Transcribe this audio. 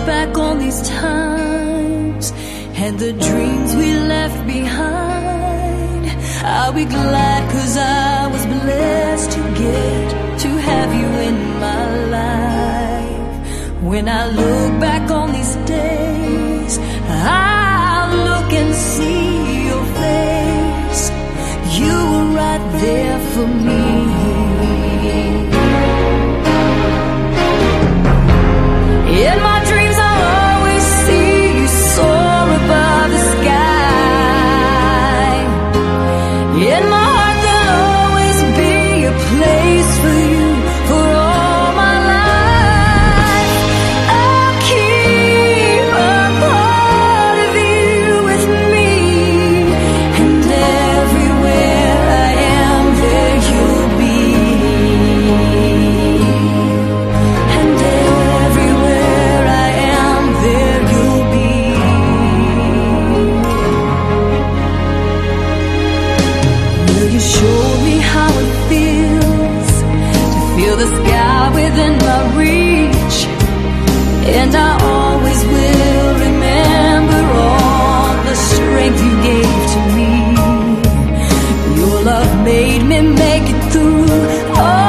back on these times and the dreams we left behind, I'll be glad 'cause I was blessed to get to have you in my life. When I look back on these days, I'll look and see your face. You were right there for me. In my dreams I'll always see you soar above the sky. In my heart there'll always be a place for you for all my life. I'll keep a part of you with me, and everywhere I am there you'll be. And everywhere I am there you'll be. Will you show me how it feels to feel the sky within my reach? And I always will remember all the strength you gave to me. Your love made me make it through all